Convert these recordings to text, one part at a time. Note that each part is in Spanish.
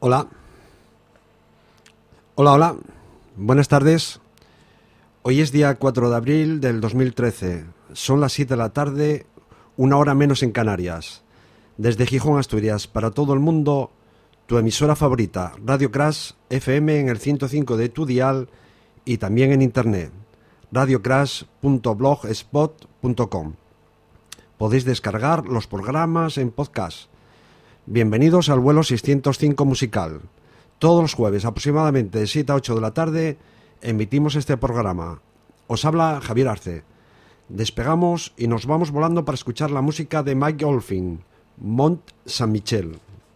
Hola. Hola. Buenas tardes. Hoy es día 4 de abril del 2013. Son las 7 de la tarde, una hora menos en Canarias. Desde Gijón, Asturias, para todo el mundo, tu emisora favorita, Radio Crash FM en el 105 de tu dial y también en internet, radiocrash.blogspot.com. Podéis descargar los programas en podcast. Bienvenidos al vuelo 605 musical. Todos los jueves, aproximadamente de 7 a 8 de la tarde, emitimos este programa. Os habla Javier Arce. Despegamos y nos vamos volando para escuchar la música de Mike Oldfield, Mont Saint-Michel.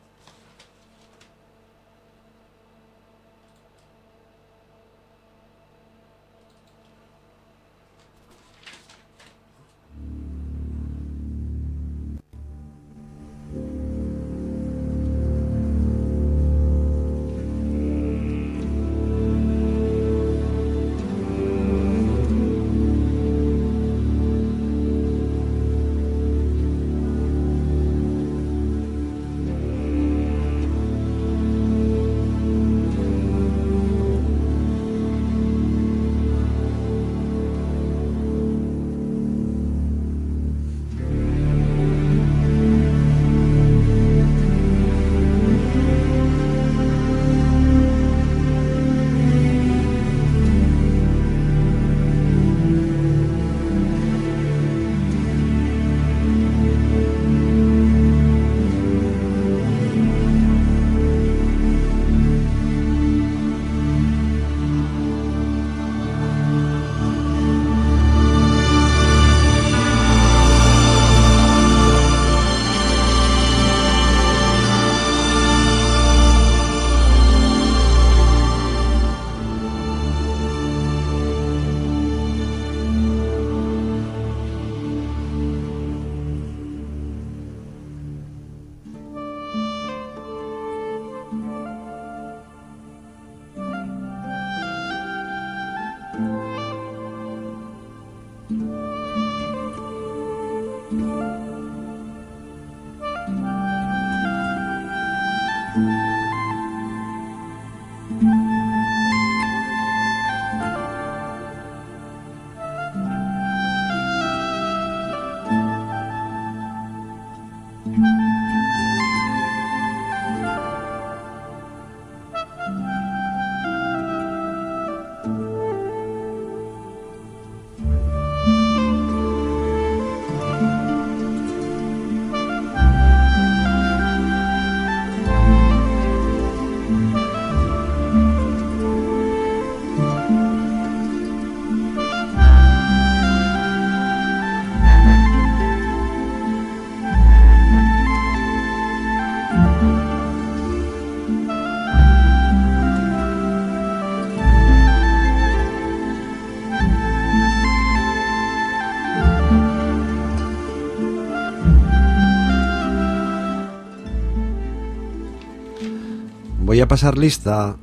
Voy a pasar lista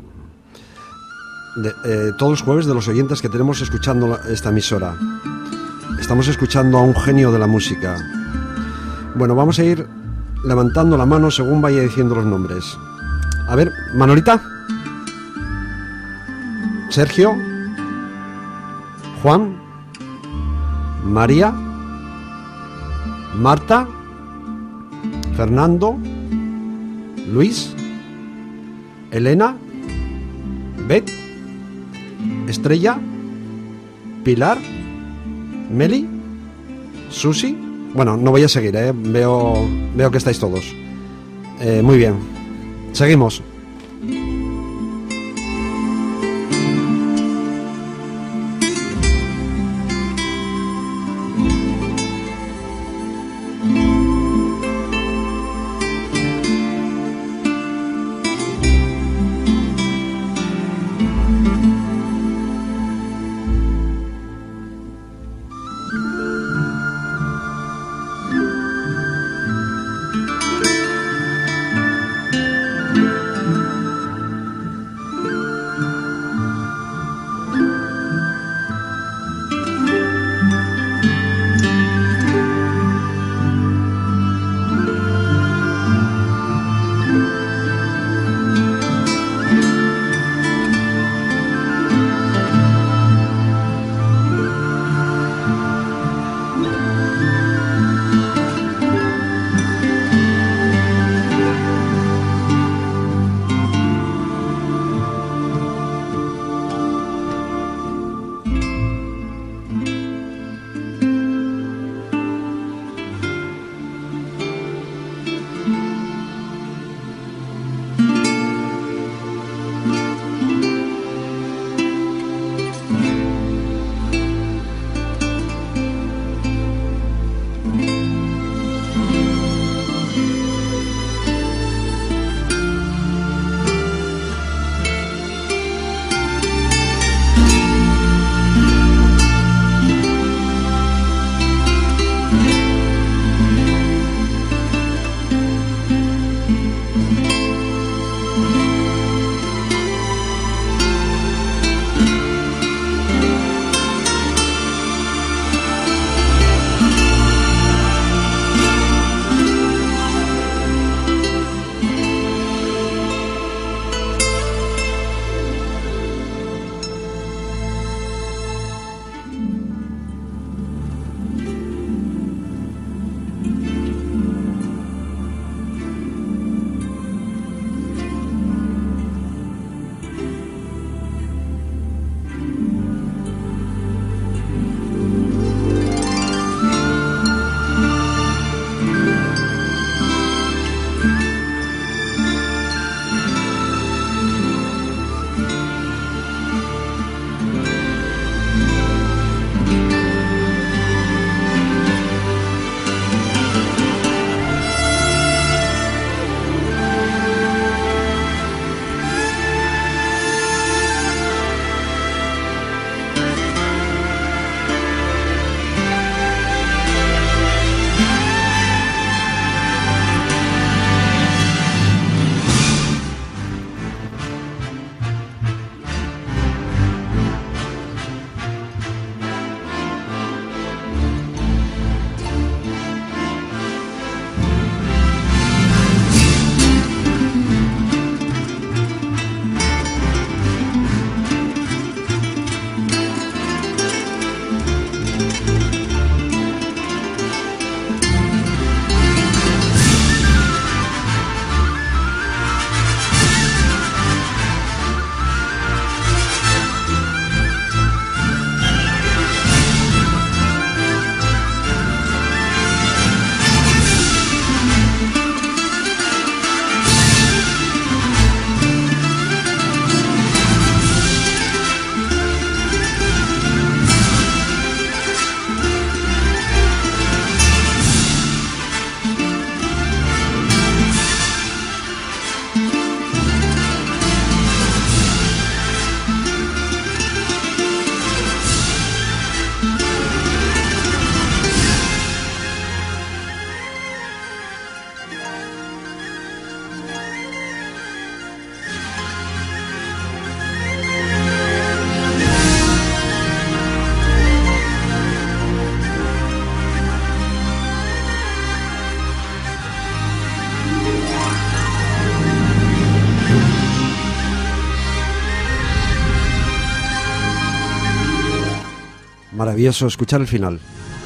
de todos los jueves de los oyentes que tenemos escuchando esta emisora. Estamos escuchando a un genio de la música. Bueno, vamos a ir levantando la mano según vaya diciendo los nombres. A ver, Manolita, Sergio, Juan, María, Marta, Fernando, Luis, Elena, Beth, Estrella, Pilar, Meli, Susi. Bueno, no voy a seguir, veo que estáis todos. Muy bien, seguimos. Maravilloso escuchar el final.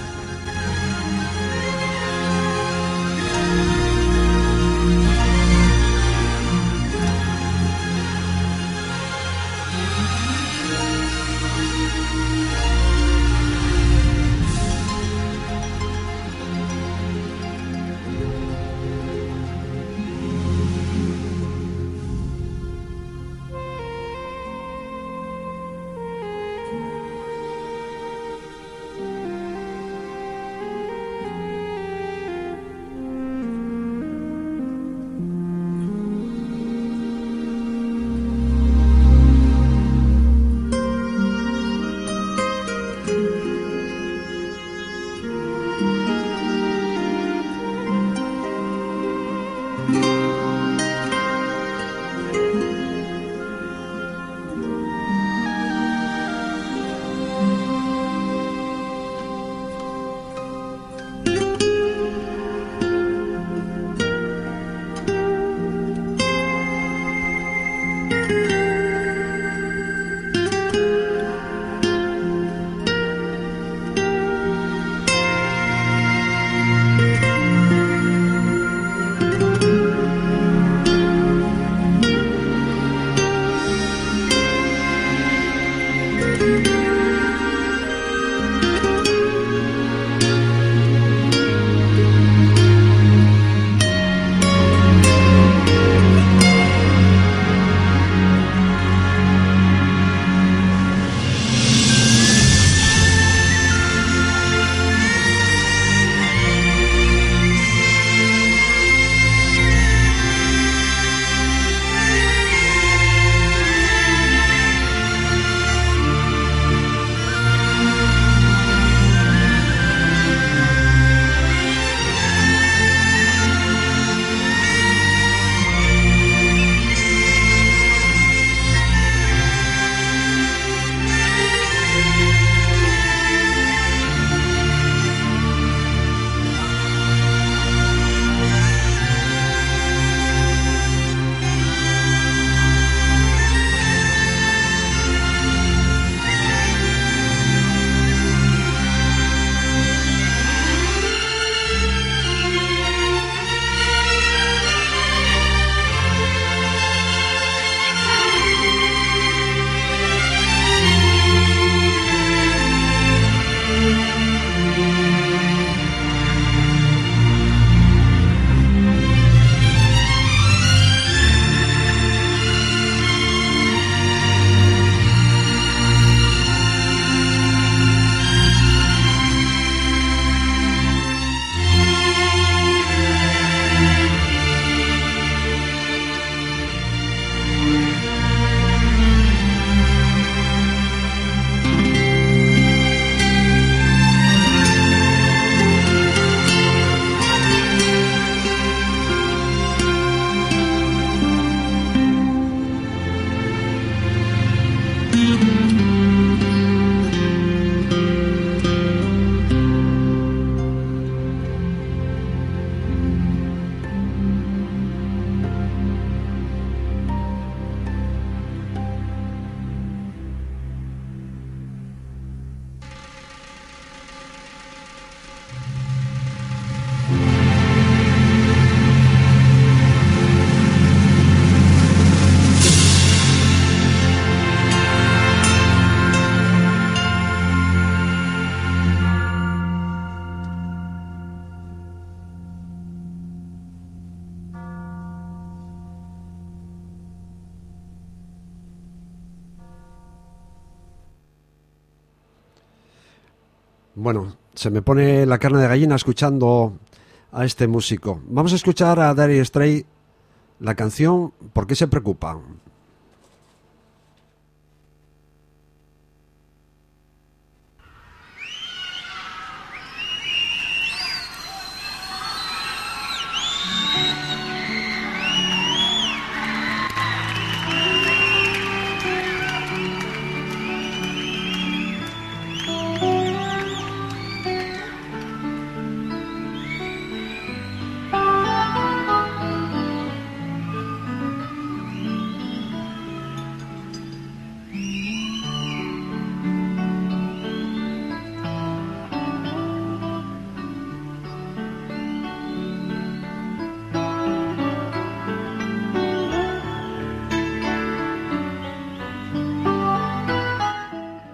Bueno, se me pone la carne de gallina escuchando a este músico. Vamos a escuchar a Dire Straits la canción ¿Por qué se preocupa?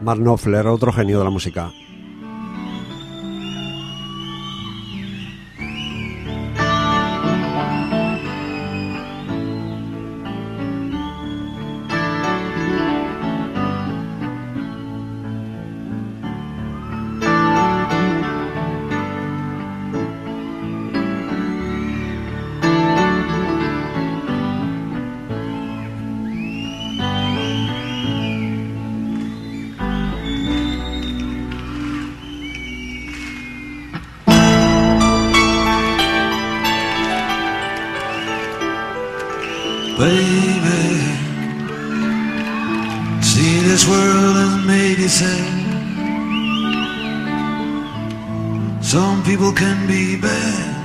Mark Knopfler, otro genio de la música. Baby, see, this world has made you sad. Some people can be bad.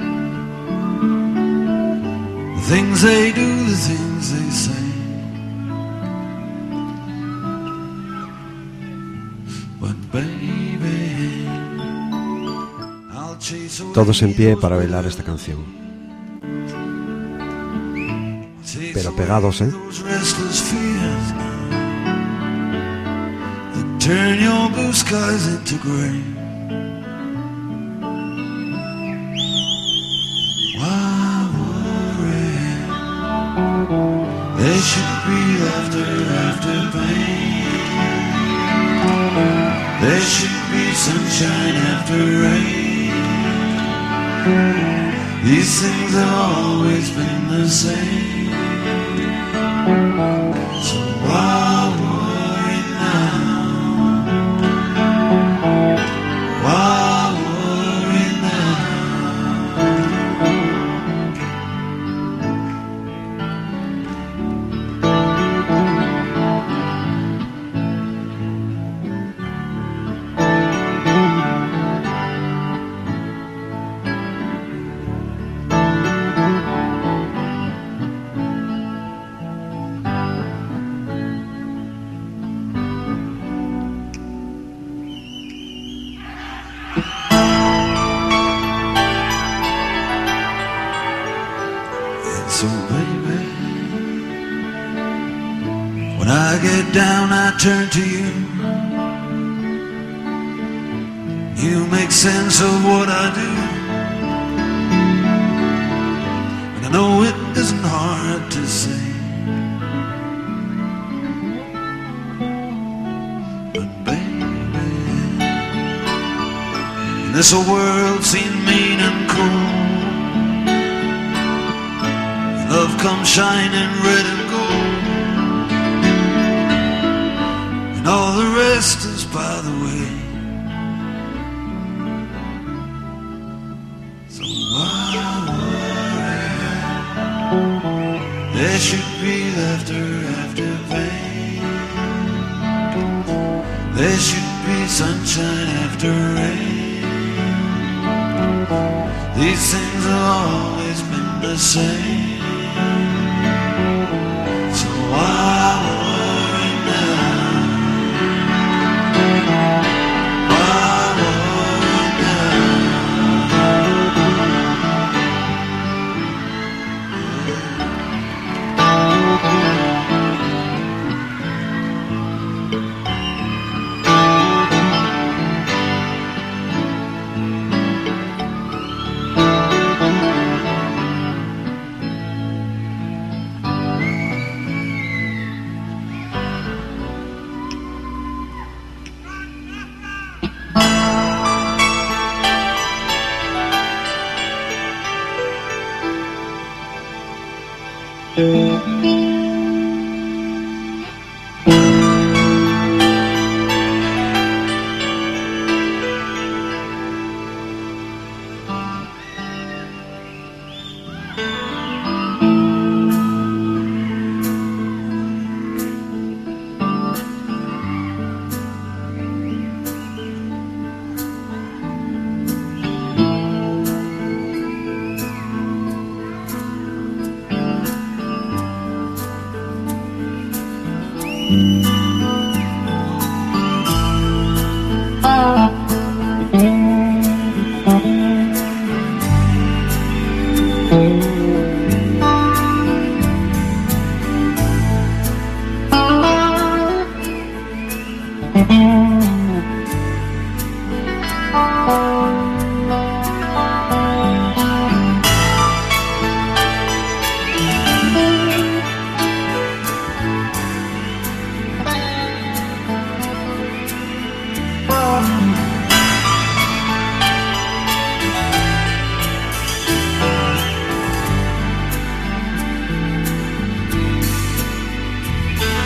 The things they do, the things they say. But baby, I'll chase away. Todos en pie para bailar esta canción. Pero pegados, ¿eh? Turn your blue skies into gray. Why worry? There should be laughter after pain. There should be sunshine after rain. These things have always been the same. So why worry now? Why worry So baby, when I get down I turn to you. You make sense of what I do. And I know it isn't hard to say. But baby, in this world seems mean and cold, love comes shining red and gold, and all the rest is by the way. So why worry? There should be laughter after pain. There should be sunshine after rain. These things have always been the same. Why worry now? Why worry now?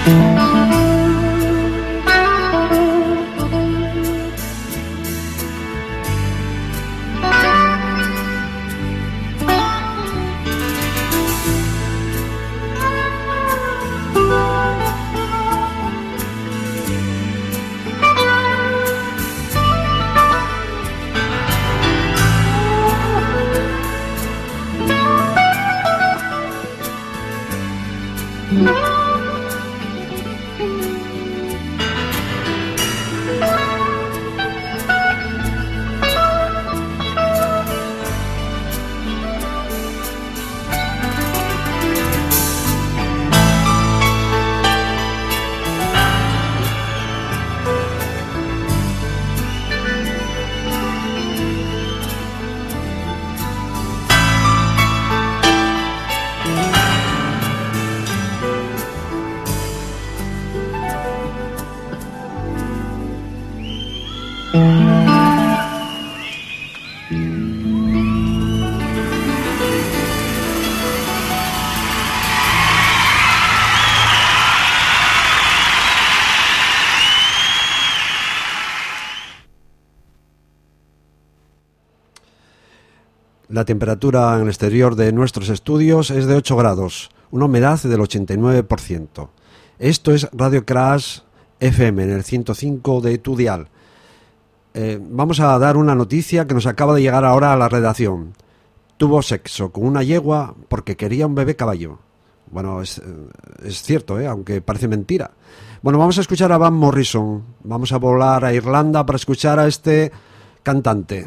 La temperatura en el exterior de nuestros estudios es de 8 grados, una humedad del 89%. Esto es Radio Crash FM en el 105 de tu dial. Vamos a dar una noticia que nos acaba de llegar ahora a la redacción. Tuvo sexo con una yegua porque quería un bebé caballo. Bueno, es cierto, aunque parece mentira. Bueno, vamos a escuchar a Van Morrison. Vamos a volar a Irlanda para escuchar a este cantante.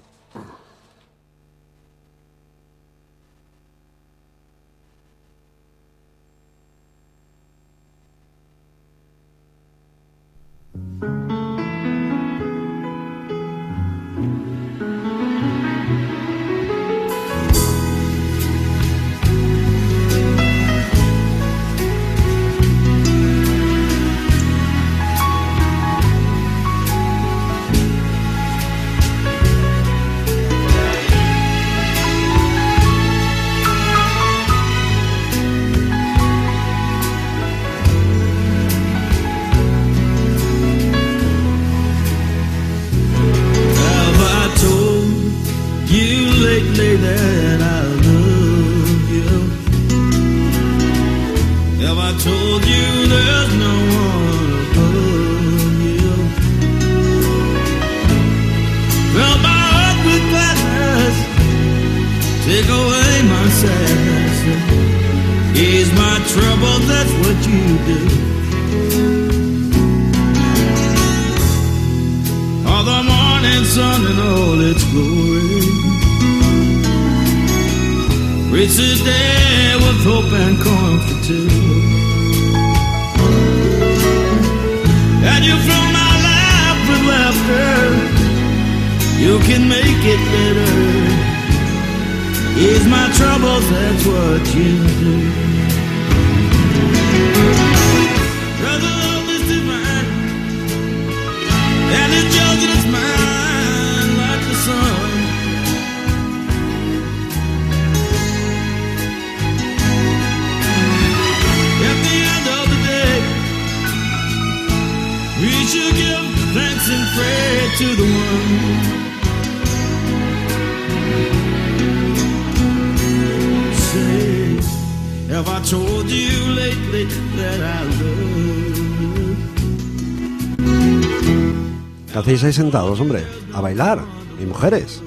¿Qué hacéis ahí sentados, hombre? A bailar, y mujeres.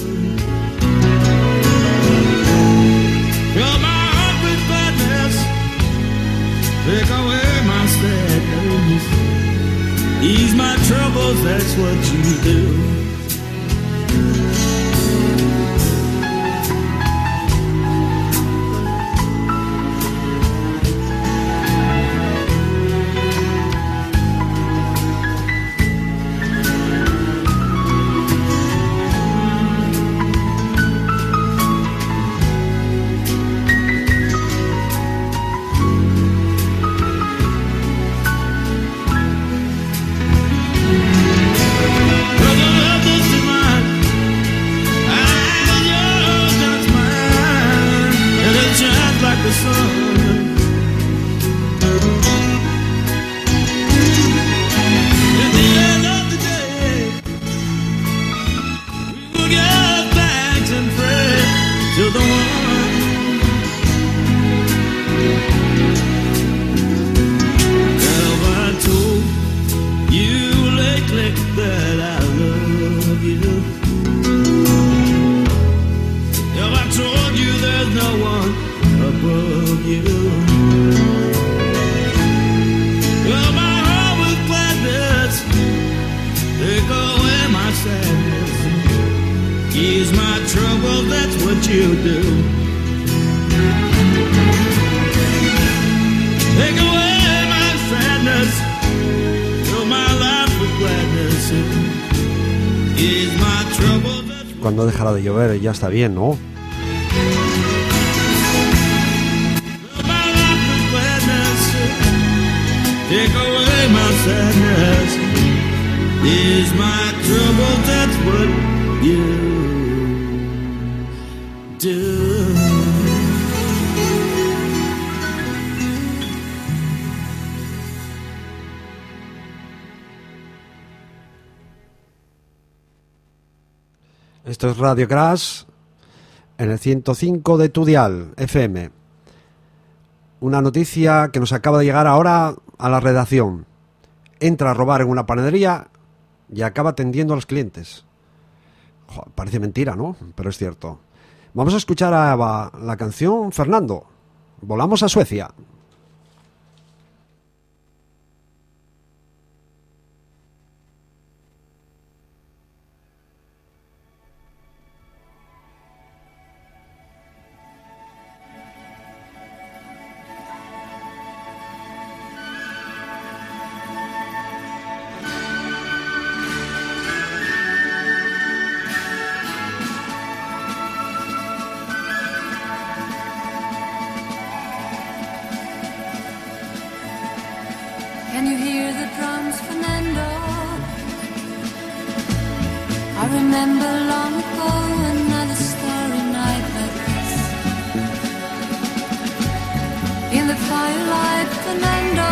Ease my troubles, that's what you do. Brother, what you do. Take away my sadness, fill my life with gladness. Ease my troubles. Cuando dejará de llover ya está bien, ¿no? Fill my life with gladness. Take away my sadness. Ease my troubles. That's what you do. Esto es Radio Crash en el 105 de tu dial FM. Una noticia que nos acaba de llegar ahora a la redacción. Entra a robar en una panadería y acaba atendiendo a los clientes. Joder, parece mentira, ¿no? Pero es cierto. Vamos a escuchar a la canción Fernando. Volamos a Suecia. Can you hear the drums, Fernando? I remember long ago another starry night like this. In the firelight, Fernando,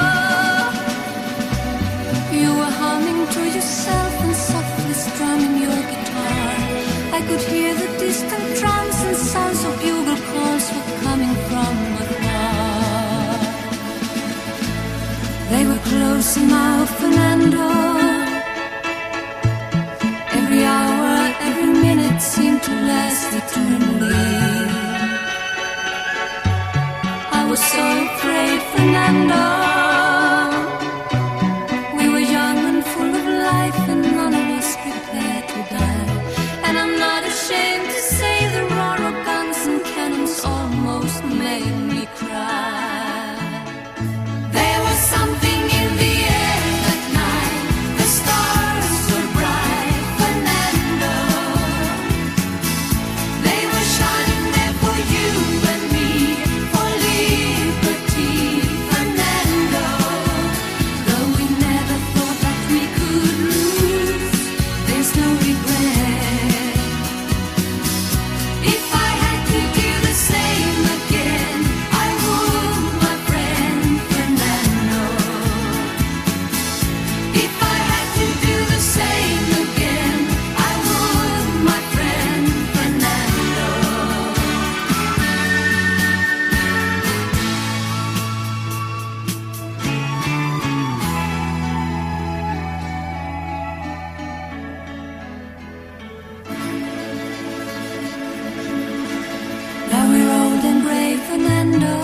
you were humming to yourself and softly strumming your guitar. I could hear the distant drums and sounds of bugle calls were coming from afar. They were close now, Fernando. Every hour, every minute seemed to last eternally. I was so afraid, Fernando. We were young and full of life, and none of us prepared to die. And I'm not ashamed to say the roar of guns and cannons almost made me cry. Something in the air that night, the stars were bright, Fernando. They were shining there for you and me, for liberty, Fernando. Though we never thought that we could lose, there's no regret. If I had to do the same again, I would, my friend Fernando. If I had to do the same again, I would, my friend Fernando. Now we're old and brave, Fernando.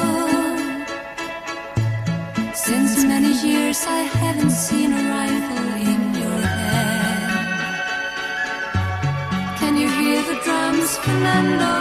Since many years I haven't seen a rifle in your hand. Can you hear the drums, Fernando?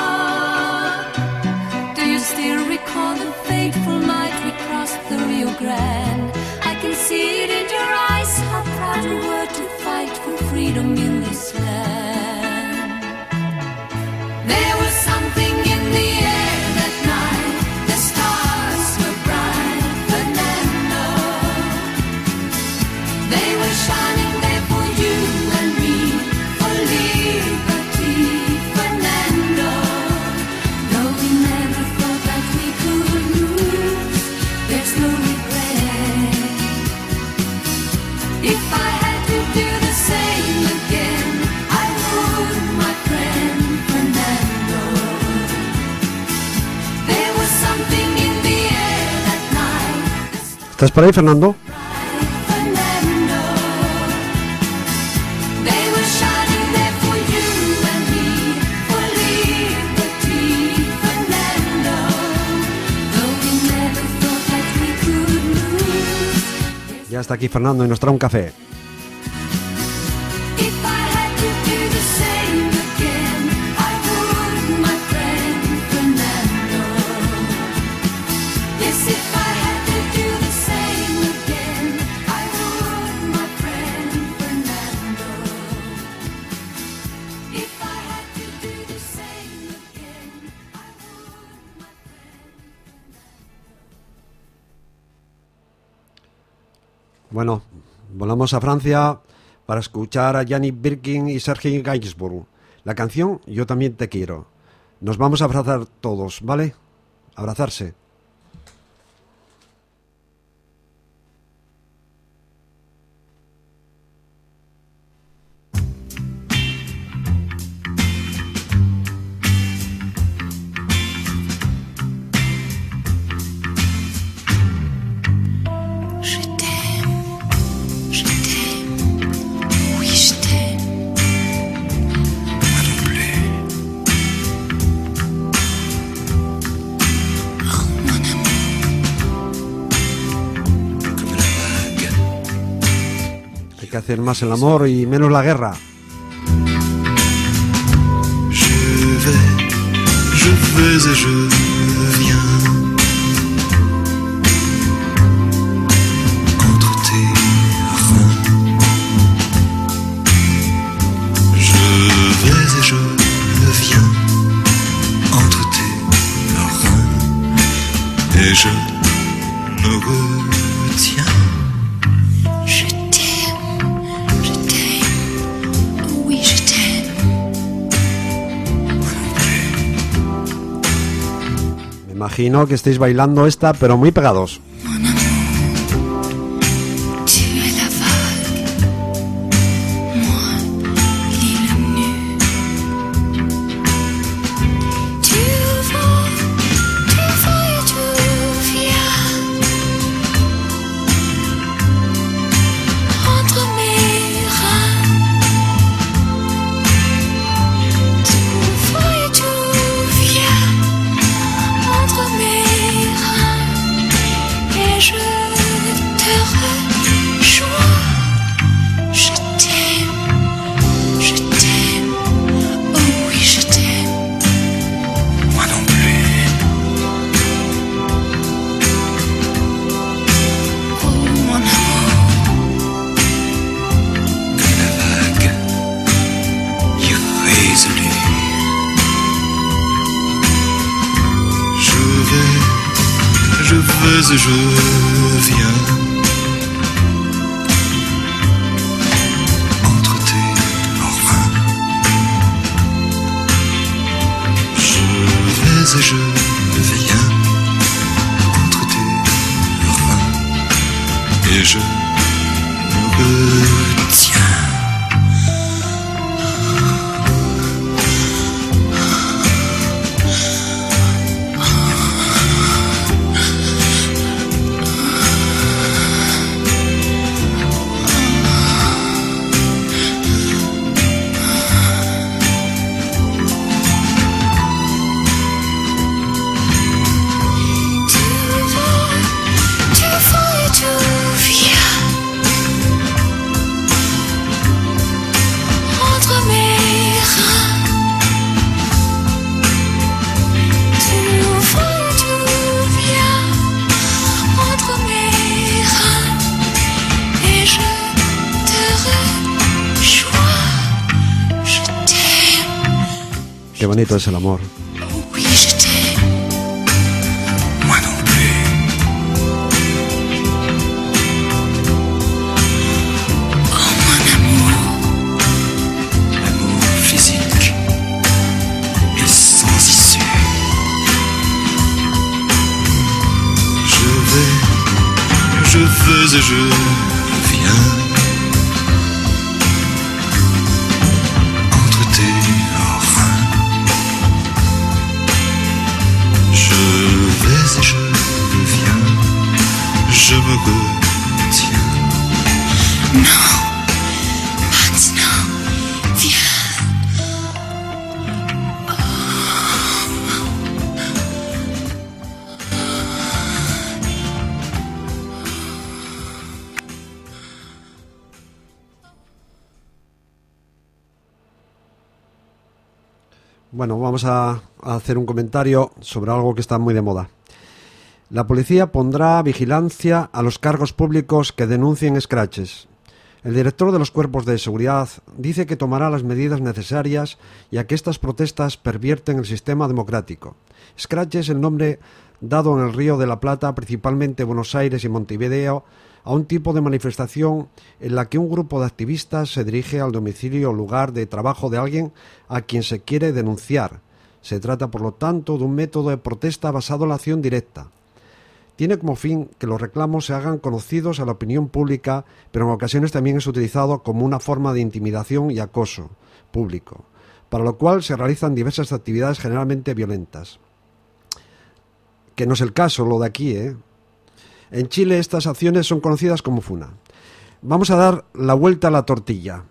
Do you still recall the fateful night we crossed the Rio Grande? I can see it in your eyes, how proud you were to fight for freedom in this land. There was something in the air that night, the stars were bright, Fernando. They were shining there for you and me, for liberty, Fernando. Though we never thought that we could lose, there's no regret. If I had to do the same again, I would, my friend Fernando. There was something in the air that night. ¿Estás por ahí, Fernando? Fernando, they were shining there for you and me, for liberty, Fernando. Though we never thought that we could lose. Ya está aquí Fernando y nos trae un café. If I had to do the same again, I would, Bueno, volamos a Francia para escuchar a Yannick Birkin y Serge Gainsbourg. La canción Yo también te quiero. Nos vamos a abrazar todos, ¿vale? Abrazarse. Que hacer más el amor y menos la guerra. Je vais et je viens entre tes reins. Je vais et je viens entre tes reins et je me retiens. Imagino que estáis bailando esta, pero muy pegados. Et je viens entre tes reins. Je vais et je viens entre tes reins et je me retiens. Qué bonito es el amor. Oui, je t'aime. Moi non plus. Oh, mon amour. L'amour physique et sans issue. Je vais et je viens entre tes reins. Je vais et je viens, je me retiens. Non, maintenant, viens. Bueno, vamos a hacer un comentario sobre algo que está muy de moda. La policía pondrá vigilancia a los cargos públicos que denuncien scratches. El director de los cuerpos de seguridad dice que tomará las medidas necesarias ya que estas protestas pervierten el sistema democrático. Scratch es el nombre dado en el Río de la Plata, principalmente Buenos Aires y Montevideo, a un tipo de manifestación en la que un grupo de activistas se dirige al domicilio o lugar de trabajo de alguien a quien se quiere denunciar. Se trata, por lo tanto, de un método de protesta basado en la acción directa. Tiene como fin que los reclamos se hagan conocidos a la opinión pública, pero en ocasiones también es utilizado como una forma de intimidación y acoso público, para lo cual se realizan diversas actividades generalmente violentas. Que no es el caso lo de aquí, ¿eh? En Chile estas acciones son conocidas como FUNA. Vamos a dar la vuelta a la tortilla.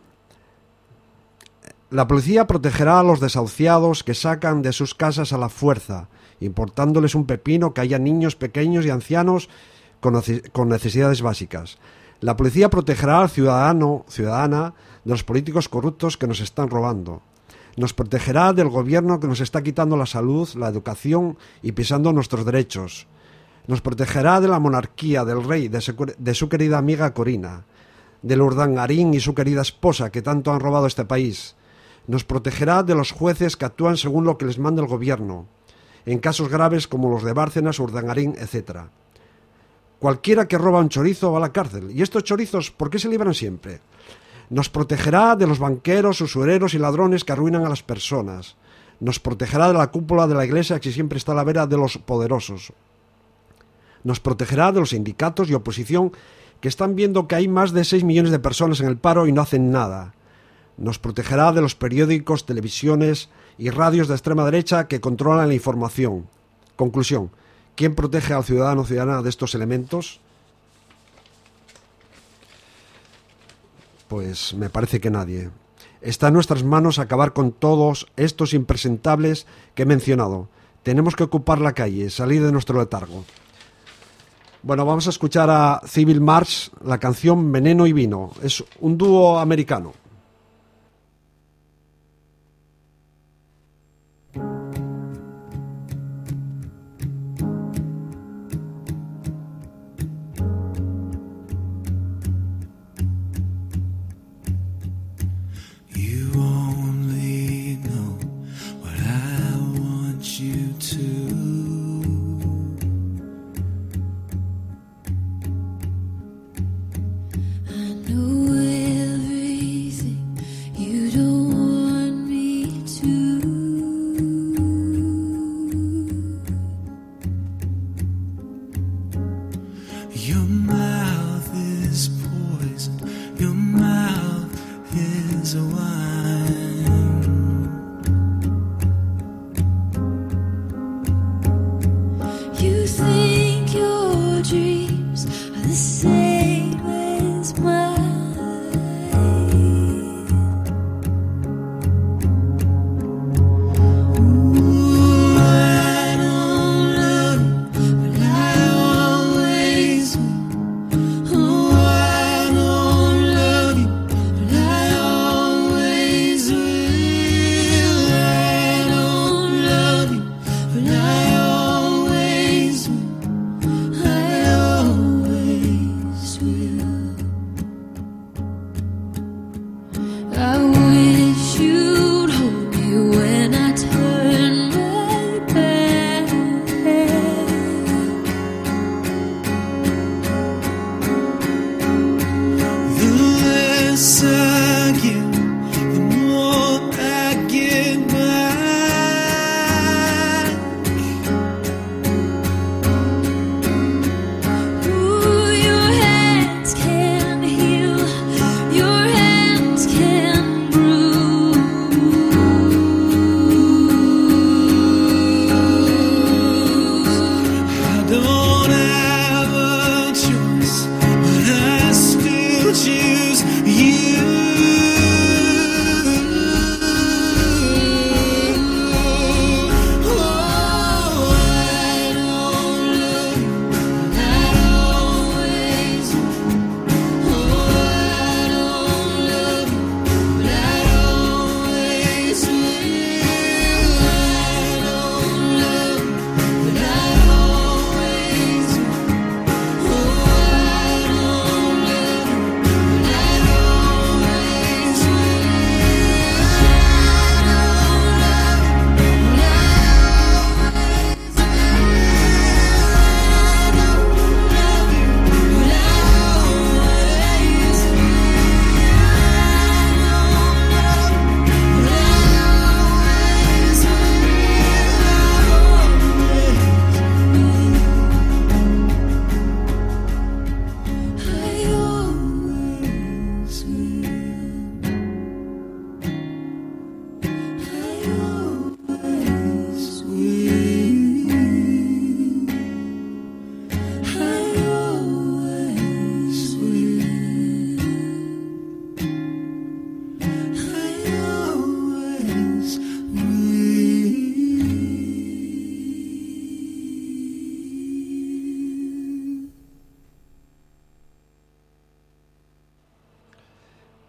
La policía protegerá a los desahuciados que sacan de sus casas a la fuerza, importándoles un pepino que haya niños pequeños y ancianos con necesidades básicas. La policía protegerá al ciudadana de los políticos corruptos que nos están robando. Nos protegerá del gobierno que nos está quitando la salud, la educación y pisando nuestros derechos. Nos protegerá de la monarquía, del rey, de su querida amiga Corina, del Urdangarín y su querida esposa que tanto han robado este país. Nos protegerá de los jueces que actúan según lo que les manda el gobierno, en casos graves como los de Bárcenas, Urdangarín, etc. Cualquiera que roba un chorizo va a la cárcel. ¿Y estos chorizos por qué se libran siempre? Nos protegerá de los banqueros, usureros y ladrones que arruinan a las personas. Nos protegerá de la cúpula de la iglesia que siempre está a la vera de los poderosos. Nos protegerá de los sindicatos y oposición que están viendo que hay más de 6 millones de personas en el paro y no hacen nada. Nos protegerá de los periódicos, televisiones y radios de extrema derecha que controlan la información. Conclusión. ¿Quién protege al ciudadano o ciudadana de estos elementos? Pues me parece que nadie. Está en nuestras manos acabar con todos estos impresentables que he mencionado. Tenemos que ocupar la calle, salir de nuestro letargo. Bueno, vamos a escuchar a Civil March, la canción Veneno y Vino. Es un dúo americano.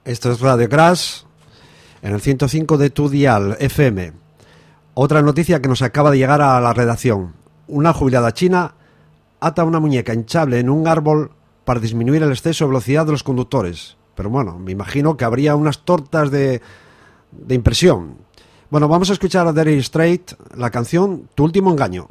Esto es Radio Crash en el 105 de tu dial FM. Otra noticia que nos acaba de llegar a la redacción. Una jubilada china ata una muñeca hinchable en un árbol para disminuir el exceso de velocidad de los conductores. Pero bueno, me imagino que habría unas tortas de impresión. Bueno, vamos a escuchar a Dire Straits, la canción Tu último engaño.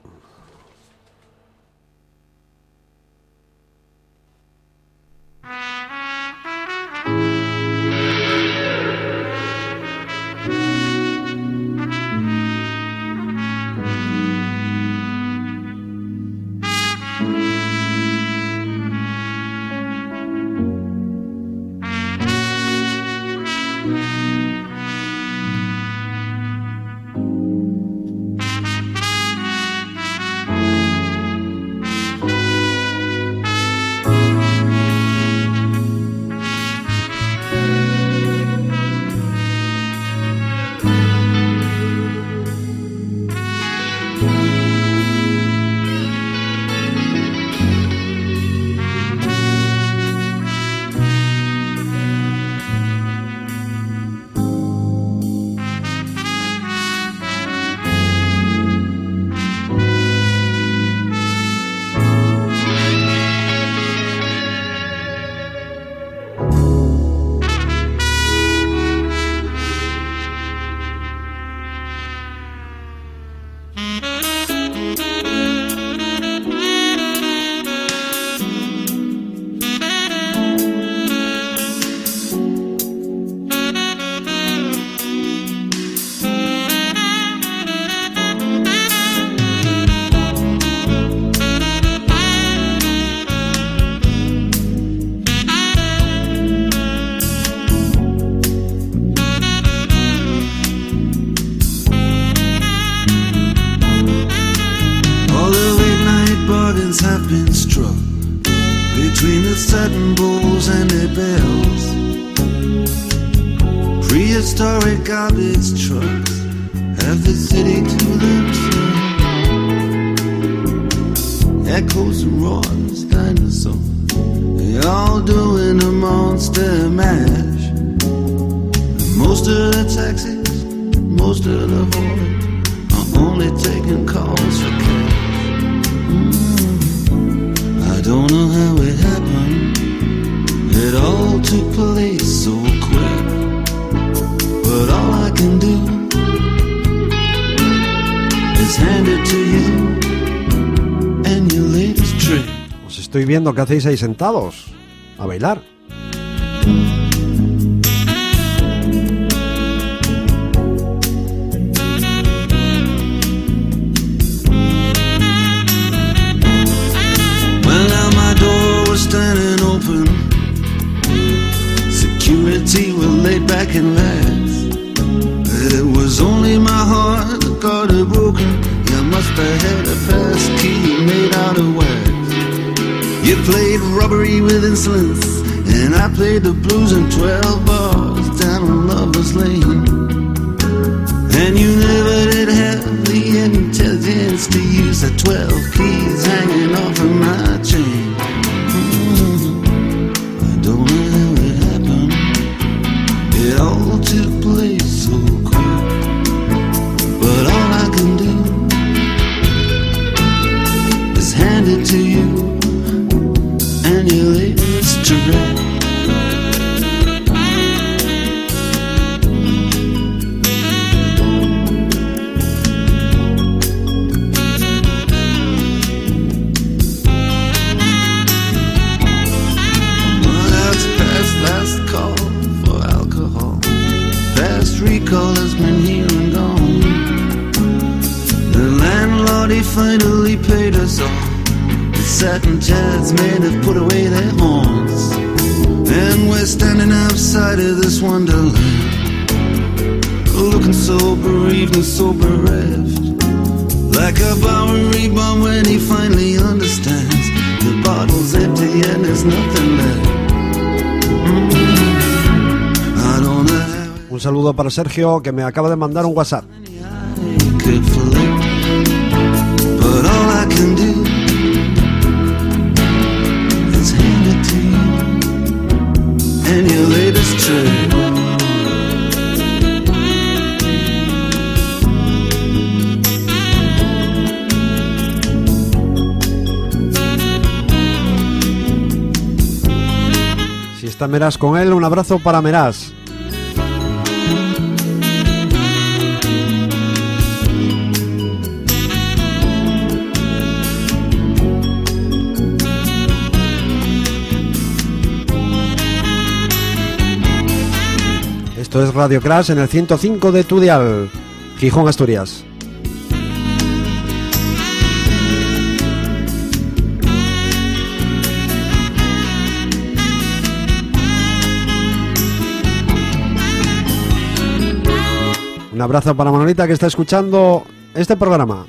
Have been struck between the satin bowls and their bells. Prehistoric garbage trucks have the city to themselves. Echoes and roars, dinosaurs, they all doing a monster mash. Most of the taxis, most of the whores are only taking calls for cash. I don't know how it happened. It all took place so quick. But all I can do is hand it to you and your latest trick. Os estoy viendo que hacéis ahí sentados a bailar. Standing open, security were laid back and laughed. It was only my heart that got it broken. You must have had a pass key made out of wax. You played robbery with insolence, and I played the blues in 12 bars down on Lover's Lane. And you never did have the intelligence to use the 12 keys hanging off of my chain. It all took place so quick, but all I can do is hand it to you and your latest trick. Recall has been here and gone. The landlord, he finally paid us all. The satin chairs men have put away their horns, and we're standing outside of this wonderland, looking so bereaved and so bereft, like a Bowery bomb when he finally understands the bottle's empty and there's nothing left. I don't know. Un saludo para Sergio, que me acaba de mandar un WhatsApp. And your latest trick. Está Meraz con él, un abrazo para Meraz. Esto es Radio Crash en el 105 de tu dial, Gijón, Asturias. Un abrazo para Manolita, que está escuchando este programa.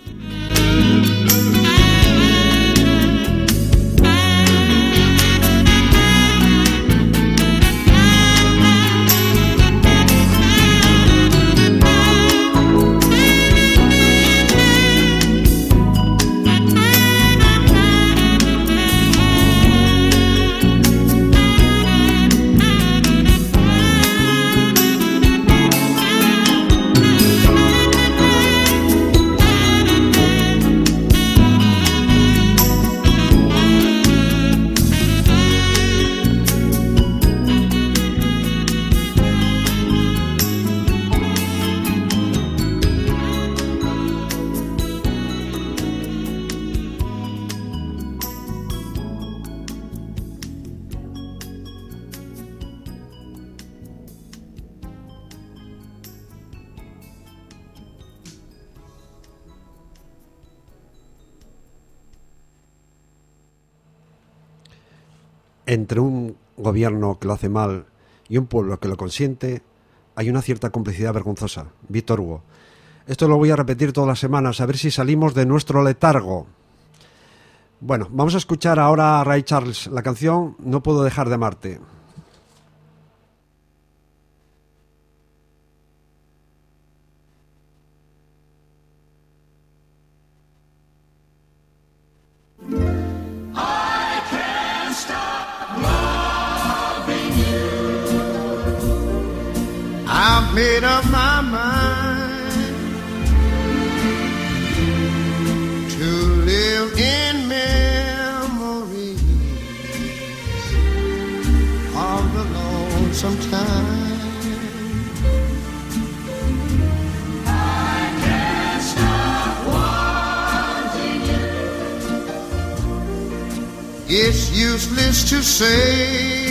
Entre un gobierno que lo hace mal y un pueblo que lo consiente, hay una cierta complicidad vergonzosa. Víctor Hugo. Esto lo voy a repetir todas las semanas, a ver si salimos de nuestro letargo. Bueno, vamos a escuchar ahora a Ray Charles, la canción No puedo dejar de amarte. I've made up my mind to live in memories of the lonesome time. I can't stop wanting you. It's useless to say,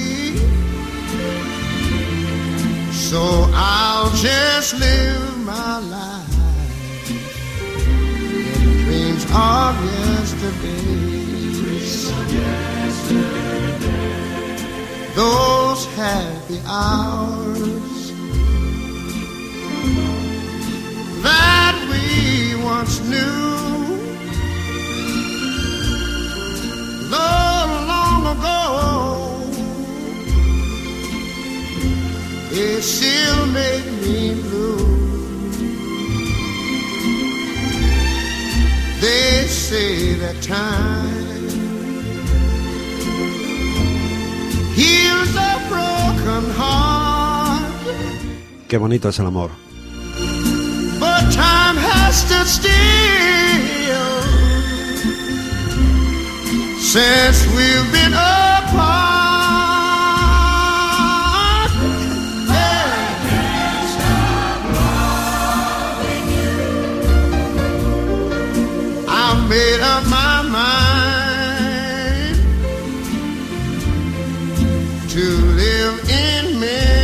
so I'll just live my life in dreams of yesterdays. Those happy hours that we once knew, long ago. It still make me blue. They say that time heals a broken heart. Qué bonito es el amor. But time has stood still since we've been apart. Made up my mind to live in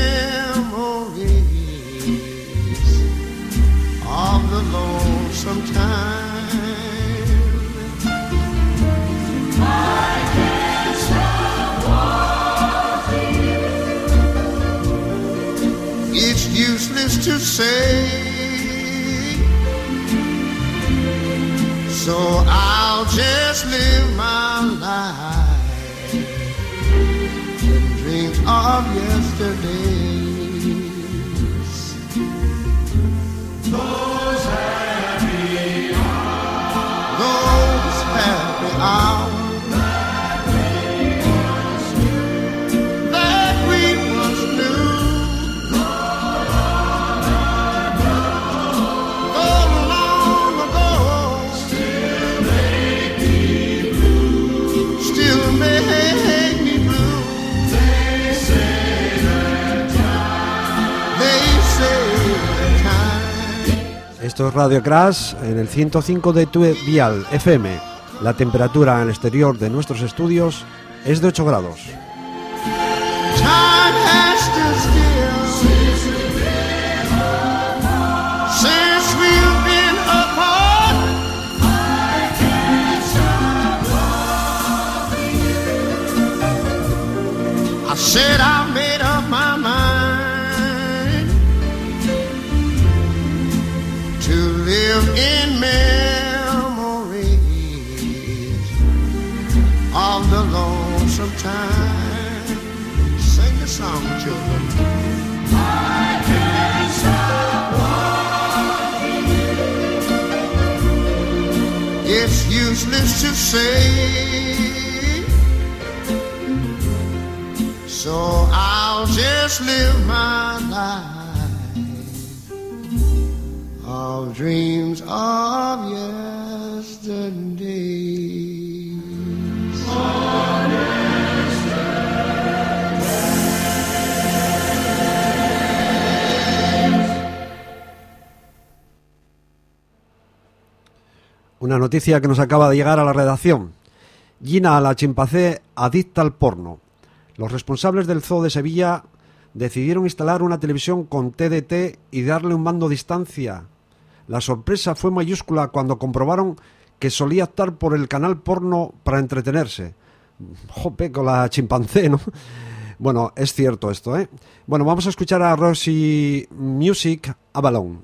memories of the lonesome time. I can't stop wanting you. It's useless to say, so I'll just live my life in dreams of yesterdays. Those happy hours. Those happy hours. That we once knew. Make me blue. They Esto es Radio Crash en el 105 de tu dial FM. La temperatura en el exterior de nuestros estudios es de 8 grados. Time has stood still since we've been apart. I said I made up my mind to live in memories of the lonesome time. Sing the song, children. I can't stop walking. It's useless to say, so I'll just live my life of dreams of yesterday. Una noticia que nos acaba de llegar a la redacción. Gina, la chimpancé adicta al porno. Los responsables del Zoo de Sevilla decidieron instalar una televisión con TDT y darle un mando a distancia. La sorpresa fue mayúscula cuando comprobaron que solía optar por el canal porno para entretenerse. Jope con la chimpancé, ¿no? Bueno, es cierto esto, ¿eh? Bueno, vamos a escuchar a Roxy Music Avalon.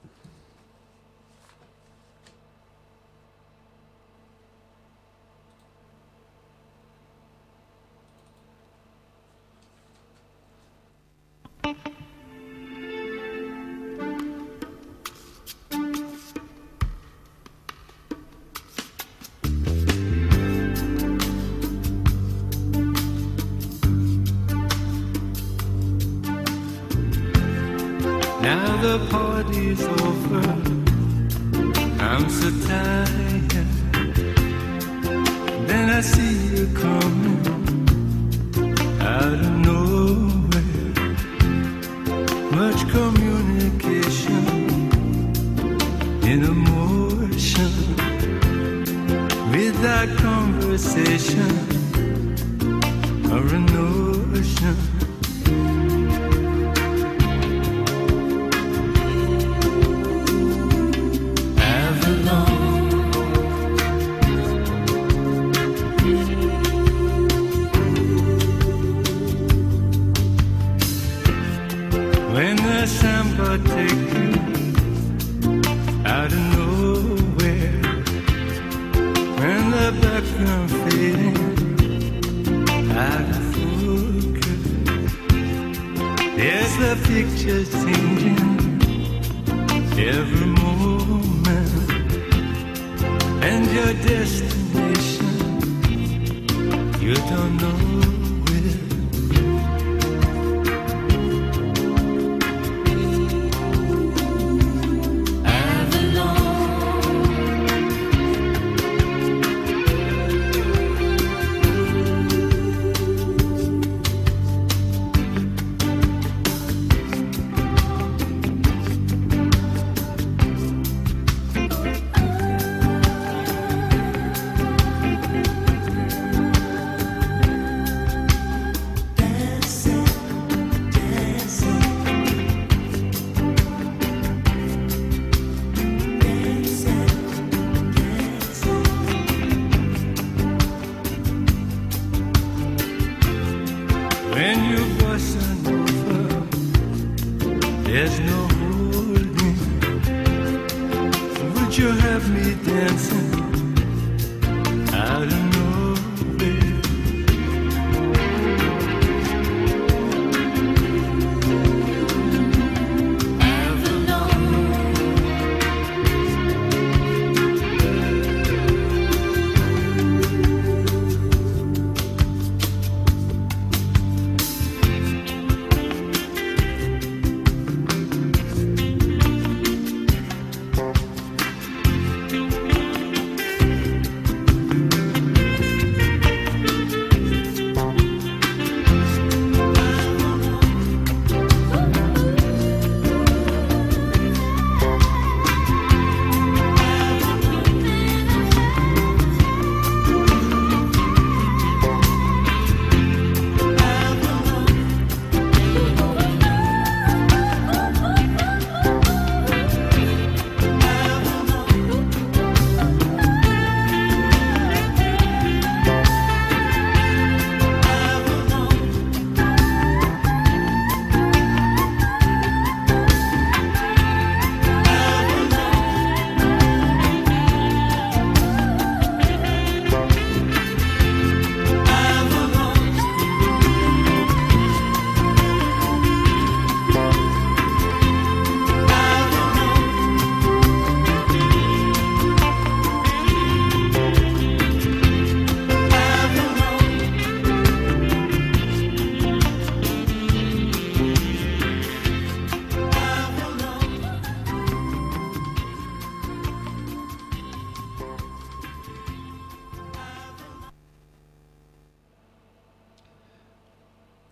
Now the party's over, I'm so tired. Then I see you coming out of nowhere. Much communication in emotion, without conversation or a notion. When the samba take you out of nowhere, when the background fading out of focus, there's the picture changing every moment, and your destination you don't know where. When you bustin' over, there's no holding. Would you have me dancing out of nowhere?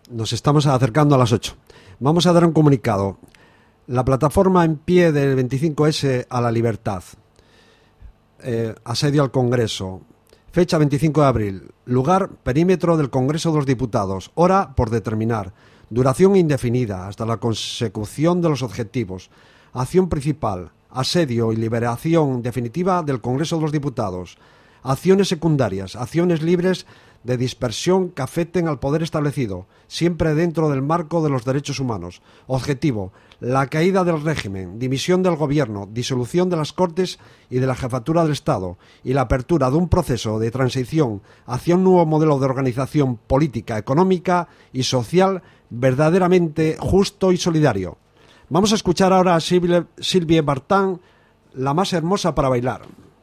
Nos estamos acercando a las 8. Vamos a dar un comunicado. La plataforma en pie del 25S a la libertad. Asedio al Congreso. Fecha 25 de abril. Lugar, perímetro del Congreso de los Diputados. Hora por determinar. Duración indefinida hasta la consecución de los objetivos. Acción principal. Asedio y liberación definitiva del Congreso de los Diputados. Acciones secundarias. Acciones libres de dispersión que afecten al poder establecido, siempre dentro del marco de los derechos humanos. Objetivo: la caída del régimen, dimisión del gobierno, disolución de las Cortes y de la Jefatura del Estado y la apertura de un proceso de transición hacia un nuevo modelo de organización política, económica y social verdaderamente justo y solidario. Vamos a escuchar ahora a Sylvie Vartan, La más hermosa para bailar.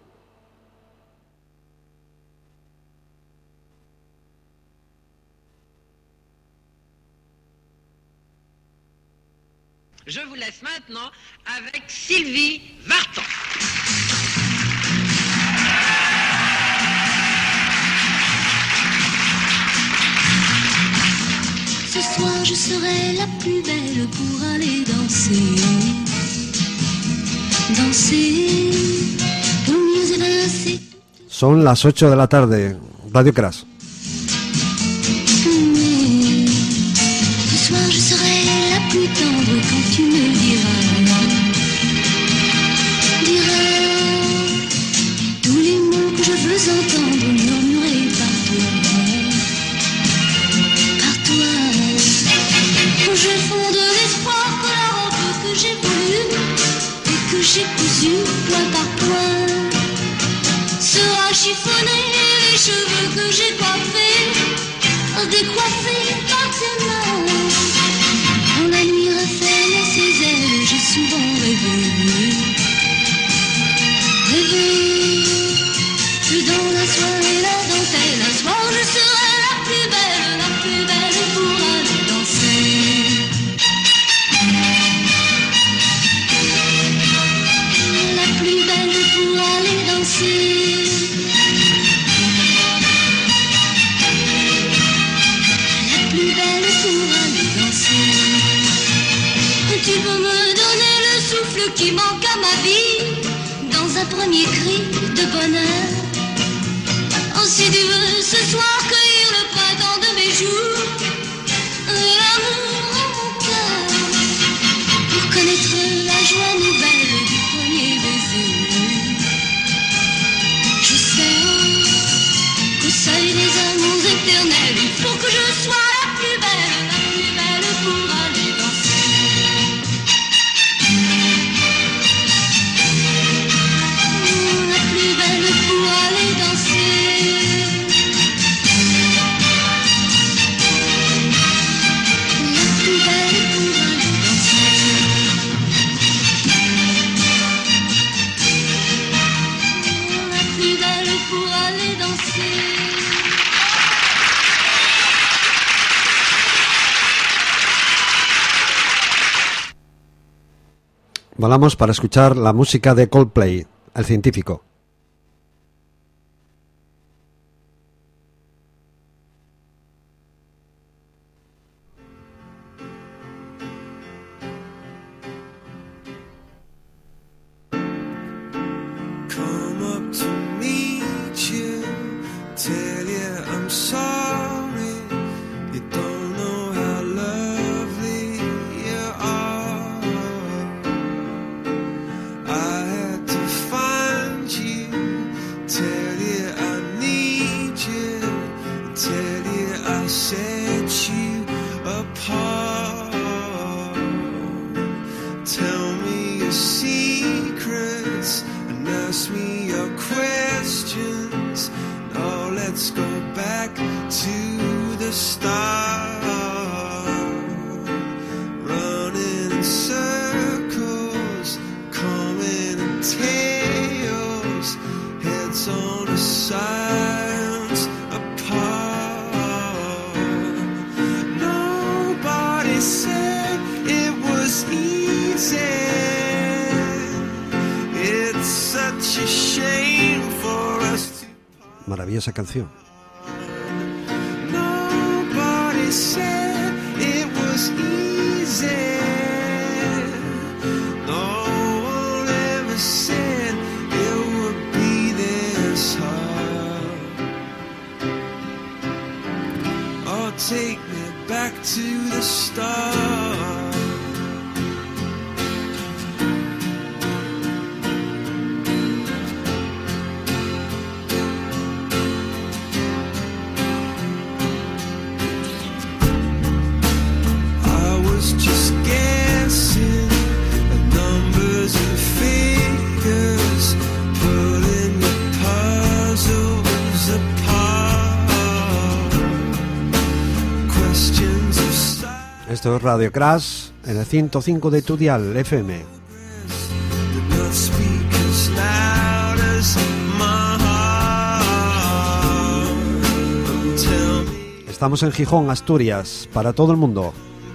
Je vous laisse maintenant avec Sylvie Vartan. Ce soir je serai la plus belle pour aller danser. Danser, pour mieux évincer. Son las 8 de la tarde. Radio Crash. Ce soir je serai la plus tendre quand tu me diras tous les mots que je veux entendre murmurés par toi, je fonde l'espoir que la robe que j'ai voulue et que j'ai cousue point par point sera chiffonnée, les cheveux que j'ai coiffés décoiffés par tes mains. Quand la nuit referme ses ailes, j'ai souvent rêvé que dans la soirée, la dentelle, un soir je serai la plus belle pour aller danser. La plus belle pour aller danser. La plus belle pour aller danser. Tu peux me donner le souffle qui manque à ma vie dans un premier cri de bonheur. Oh, si tu veux ce soir cueillir le printemps de mes jours et l'amour en mon cœur pour connaître la joie nouvelle du premier baiser. Je sais qu'au seuil des amours éternels, il faut que je sois la plus belle pour aller danser. La plus belle pour aller danser. La plus belle pour aller danser. La plus belle pour aller danser. Volamos para escuchar la música de Coldplay, El Científico. Come up to meet you, tell you I'm sorry. You don't know how lovely you are. I had to find you, tell you I need you, tell you I set you apart. Tell me your secrets and ask me your questions. Now let's go back to the start. Running in circles, coming in tails, heads on the sides apart. Nobody said it was easy. It's such a shame for us to. Maravillosa canción. Nobody said Now take me back to the start. Esto es Radio Crash en el 105 de tu dial FM. Estamos en Gijón, Asturias, para todo el mundo.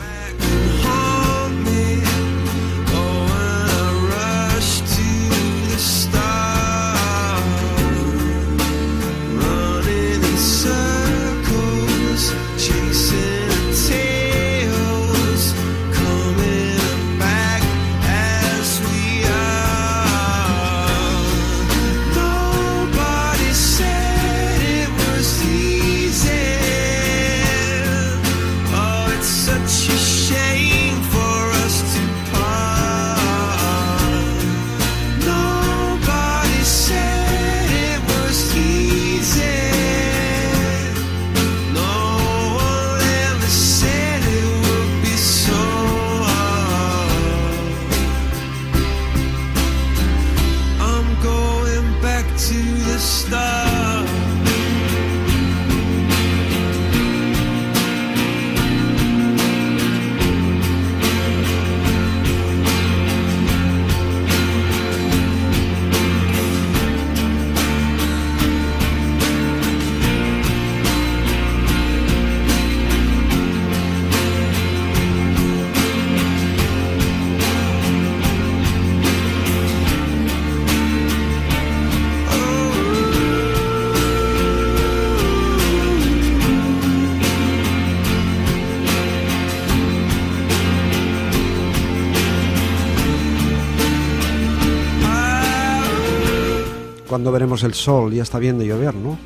¿Cuándo veremos el sol? Ya está viendo llover, ¿no?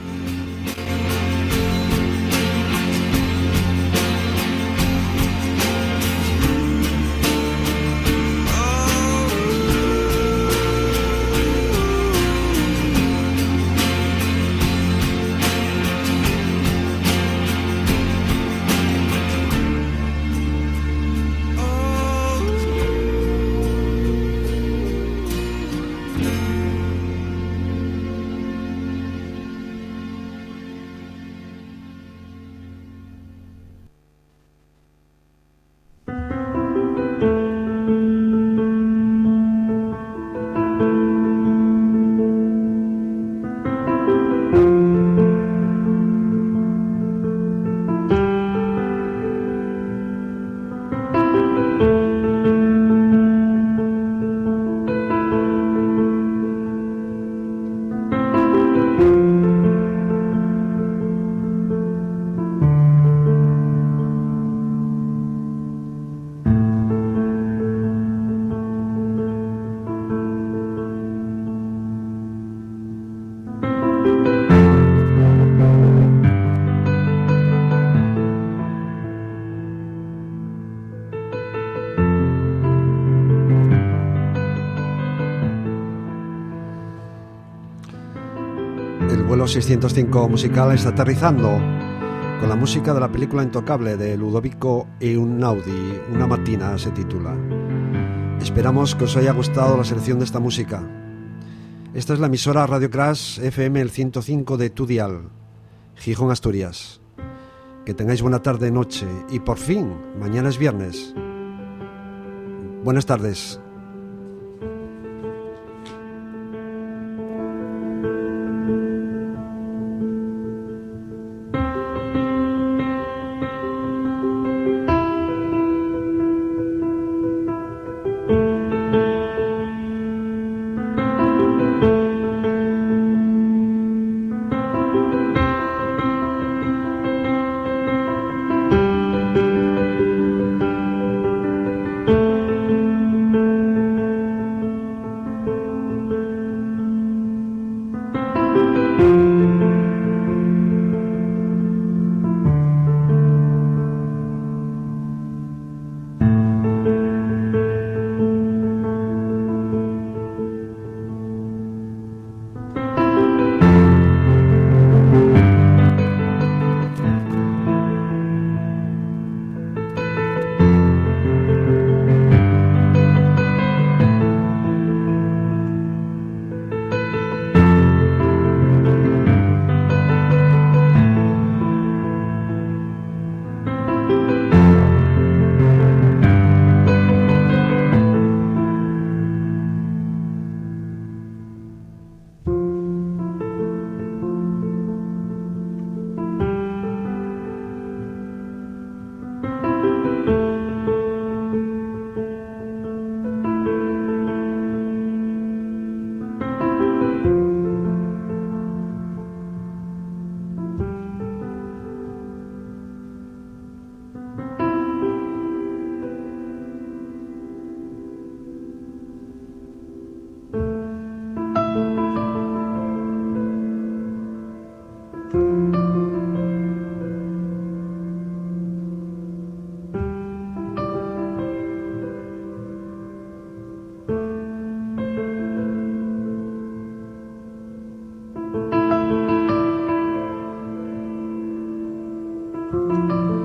El vuelo 605 musical está aterrizando con la música de la película Intocable de Ludovico Einaudi, Una Mattina se titula. Esperamos que os haya gustado la selección de esta música. Esta es la emisora Radio Crash FM, el 105 de tu dial, Gijón, Asturias. Que tengáis buena tarde, noche y por fin, mañana es viernes. Buenas tardes. Thank you.